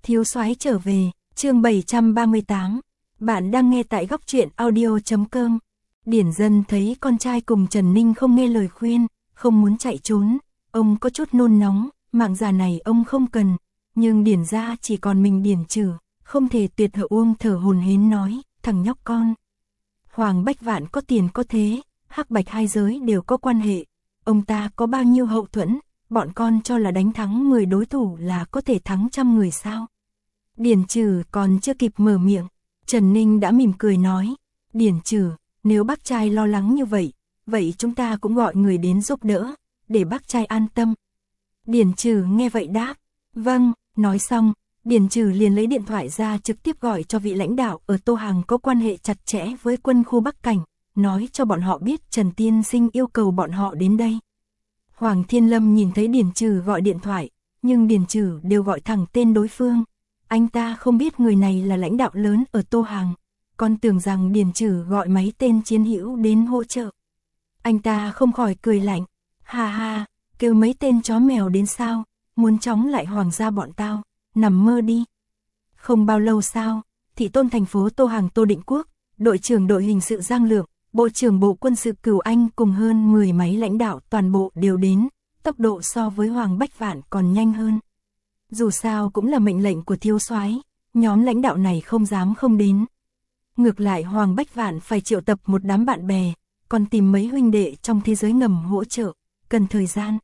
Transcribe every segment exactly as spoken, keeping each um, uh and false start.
Thiếu soái trở về, chương bảy trăm ba mươi tám. Bạn đang nghe tại góc truyện audio.com. Điển Dân thấy con trai cùng Trần Ninh không nghe lời khuyên, không muốn chạy trốn, ông có chút nôn nóng, mạng già này ông không cần, nhưng Điển gia chỉ còn mình Điển Trừ, không thể tuyệt hậu uông thở hồn hến nói, thằng nhóc con. Hoàng Bách Vạn có tiền có thế, hắc bạch hai giới đều có quan hệ, ông ta có bao nhiêu hậu thuẫn, bọn con cho là đánh thắng mười đối thủ là có thể thắng trăm người sao? Điển Trừ còn chưa kịp mở miệng, Trần Ninh đã mỉm cười nói, Điển Trừ, nếu bác trai lo lắng như vậy, vậy chúng ta cũng gọi người đến giúp đỡ, để bác trai an tâm. Điển Trừ nghe vậy đáp, vâng, nói xong, Điển Trừ liền lấy điện thoại ra trực tiếp gọi cho vị lãnh đạo ở Tô Hàng có quan hệ chặt chẽ với quân khu Bắc Cảnh, nói cho bọn họ biết Trần Tiên Sinh yêu cầu bọn họ đến đây. Hoàng Thiên Lâm nhìn thấy Điển Trừ gọi điện thoại, nhưng Điển Trừ đều gọi thẳng tên đối phương. Anh ta không biết người này là lãnh đạo lớn ở Tô Hàng, còn tưởng rằng Điển Trừ gọi mấy tên chiến hữu đến hỗ trợ. Anh ta không khỏi cười lạnh, ha ha, kêu mấy tên chó mèo đến sao, muốn chống lại hoàng gia bọn tao, nằm mơ đi. Không bao lâu sau, thị tôn thành phố Tô Hàng Tô Định Quốc, đội trưởng đội hình sự Giang Lượng, bộ trưởng bộ quân sự Cửu Anh cùng hơn mười mấy lãnh đạo toàn bộ đều đến, tốc độ so với Hoàng Bách Vạn còn nhanh hơn. Dù sao cũng là mệnh lệnh của thiếu soái, nhóm lãnh đạo này không dám không đến. Ngược lại Hoàng Bách Vạn phải triệu tập một đám bạn bè, còn tìm mấy huynh đệ trong thế giới ngầm hỗ trợ, cần thời gian.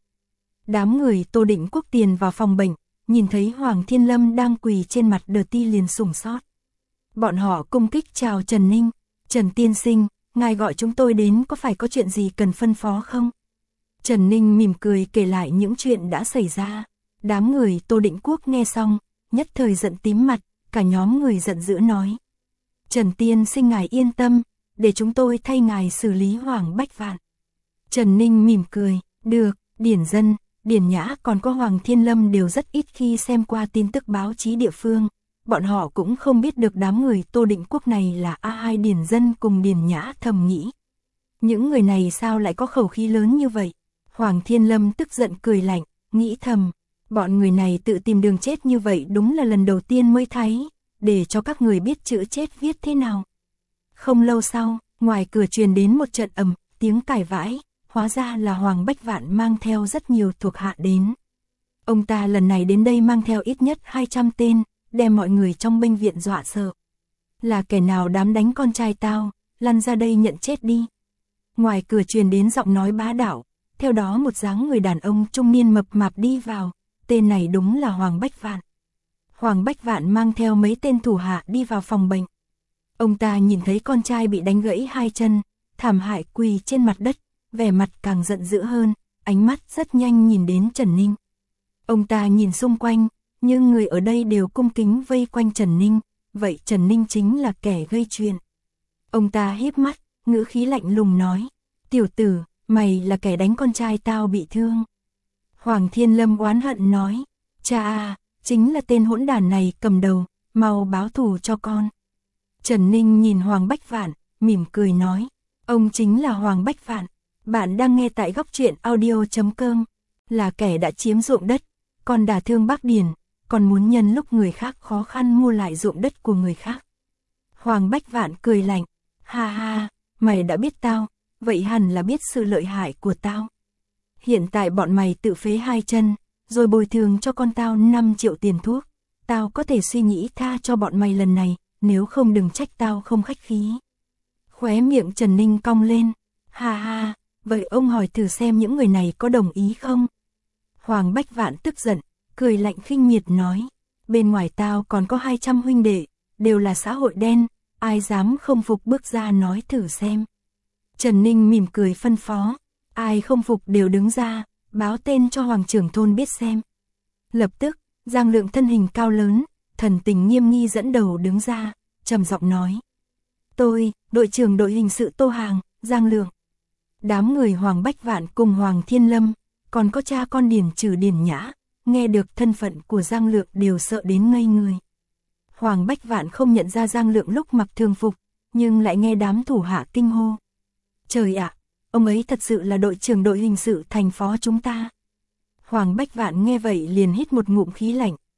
Đám người Tô Định Quốc tiền vào phòng bệnh, nhìn thấy Hoàng Thiên Lâm đang quỳ trên mặt đờ ti liền sủng sốt. Bọn họ cung kích chào Trần Ninh, Trần Tiên Sinh, ngài gọi chúng tôi đến có phải có chuyện gì cần phân phó không? Trần Ninh mỉm cười kể lại những chuyện đã xảy ra. Đám người Tô Định Quốc nghe xong, nhất thời giận tím mặt, cả nhóm người giận dữ nói. Trần Tiên Sinh ngài yên tâm, để chúng tôi thay ngài xử lý Hoàng Bách Vạn. Trần Ninh mỉm cười, được, Điển Dân, Điển Nhã còn có Hoàng Thiên Lâm đều rất ít khi xem qua tin tức báo chí địa phương. Bọn họ cũng không biết được đám người Tô Định Quốc này là A hai Điển Dân cùng Điển Nhã thầm nghĩ. Những người này sao lại có khẩu khí lớn như vậy? Hoàng Thiên Lâm tức giận cười lạnh, nghĩ thầm. Bọn người này tự tìm đường chết như vậy đúng là lần đầu tiên mới thấy, để cho các người biết chữ chết viết thế nào. Không lâu sau, ngoài cửa truyền đến một trận ầm, tiếng cãi vãi, hóa ra là Hoàng Bách Vạn mang theo rất nhiều thuộc hạ đến. Ông ta lần này đến đây mang theo ít nhất hai trăm tên, đem mọi người trong bệnh viện dọa sợ. Là kẻ nào dám đánh con trai tao, lăn ra đây nhận chết đi. Ngoài cửa truyền đến giọng nói bá đạo, theo đó một dáng người đàn ông trung niên mập mạp đi vào. Tên này đúng là Hoàng Bách Vạn. Hoàng Bách Vạn mang theo mấy tên thủ hạ đi vào phòng bệnh. Ông ta nhìn thấy con trai bị đánh gãy hai chân, thảm hại quỳ trên mặt đất, vẻ mặt càng giận dữ hơn, ánh mắt rất nhanh nhìn đến Trần Ninh. Ông ta nhìn xung quanh, nhưng người ở đây đều cung kính vây quanh Trần Ninh, vậy Trần Ninh chính là kẻ gây chuyện. Ông ta híp mắt, ngữ khí lạnh lùng nói, tiểu tử, mày là kẻ đánh con trai tao bị thương. Hoàng Thiên Lâm oán hận nói, cha à, chính là tên hỗn đản này cầm đầu, mau báo thù cho con. Trần Ninh nhìn Hoàng Bách Vạn, mỉm cười nói, ông chính là Hoàng Bách Vạn, bạn đang nghe tại góc truyện audio.com, là kẻ đã chiếm ruộng đất, còn đả thương bác Điển, còn muốn nhân lúc người khác khó khăn mua lại ruộng đất của người khác. Hoàng Bách Vạn cười lạnh, ha ha, mày đã biết tao, vậy hẳn là biết sự lợi hại của tao. Hiện tại bọn mày tự phế hai chân, rồi bồi thường cho con tao năm triệu tiền thuốc. Tao có thể suy nghĩ tha cho bọn mày lần này, nếu không đừng trách tao không khách khí. Khóe miệng Trần Ninh cong lên, ha ha, vậy ông hỏi thử xem những người này có đồng ý không? Hoàng Bách Vạn tức giận, cười lạnh khinh miệt nói, bên ngoài tao còn có hai trăm huynh đệ, đều là xã hội đen, ai dám không phục bước ra nói thử xem. Trần Ninh mỉm cười phân phó. Ai không phục đều đứng ra, báo tên cho Hoàng trưởng thôn biết xem. Lập tức, Giang Lượng thân hình cao lớn, thần tình nghiêm nghi dẫn đầu đứng ra, trầm giọng nói. Tôi, đội trưởng đội hình sự Tô Hàng, Giang Lượng. Đám người Hoàng Bách Vạn cùng Hoàng Thiên Lâm, còn có cha con Điển Trừ Điển Nhã, nghe được thân phận của Giang Lượng đều sợ đến ngây người. Hoàng Bách Vạn không nhận ra Giang Lượng lúc mặc thường phục, nhưng lại nghe đám thủ hạ kinh hô. Trời ạ! Ông ấy thật sự là đội trưởng đội hình sự thành phó chúng ta. Hoàng Bách Vạn nghe vậy liền hít một ngụm khí lạnh,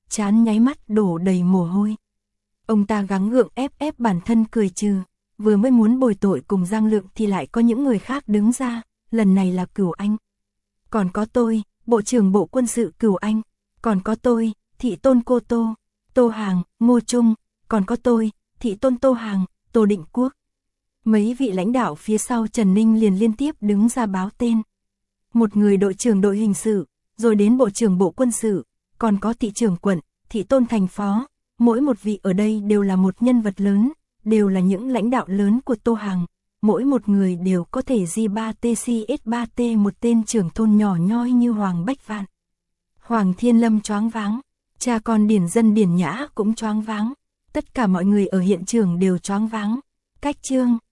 chán nháy mắt đổ đầy mồ hôi. Ông ta gắng gượng ép ép bản thân cười trừ, vừa mới muốn bồi tội cùng Giang Lượng thì lại có những người khác đứng ra, lần này là Cửu Anh. Còn có tôi, Bộ trưởng Bộ Quân sự Cửu Anh, còn có tôi, Thị Tôn Cô Tô, Tô Hàng, Ngô Trung, còn có tôi, Thị Tôn Tô Hàng, Tô Định Quốc. Mấy vị lãnh đạo phía sau Trần Ninh liền liên tiếp đứng ra báo tên. Một người đội trưởng đội hình sự, rồi đến Bộ trưởng Bộ Quân sự, còn có thị trưởng quận, thị tôn thành phó, mỗi một vị ở đây đều là một nhân vật lớn, đều là những lãnh đạo lớn của Tô Hàng, mỗi một người đều có thể G ba T C S ba T một tên trưởng thôn nhỏ nhoi như Hoàng Bách Vạn. Hoàng Thiên Lâm choáng váng, cha con Điển Dân Điển Nhã cũng choáng váng, tất cả mọi người ở hiện trường đều choáng váng. Cách chương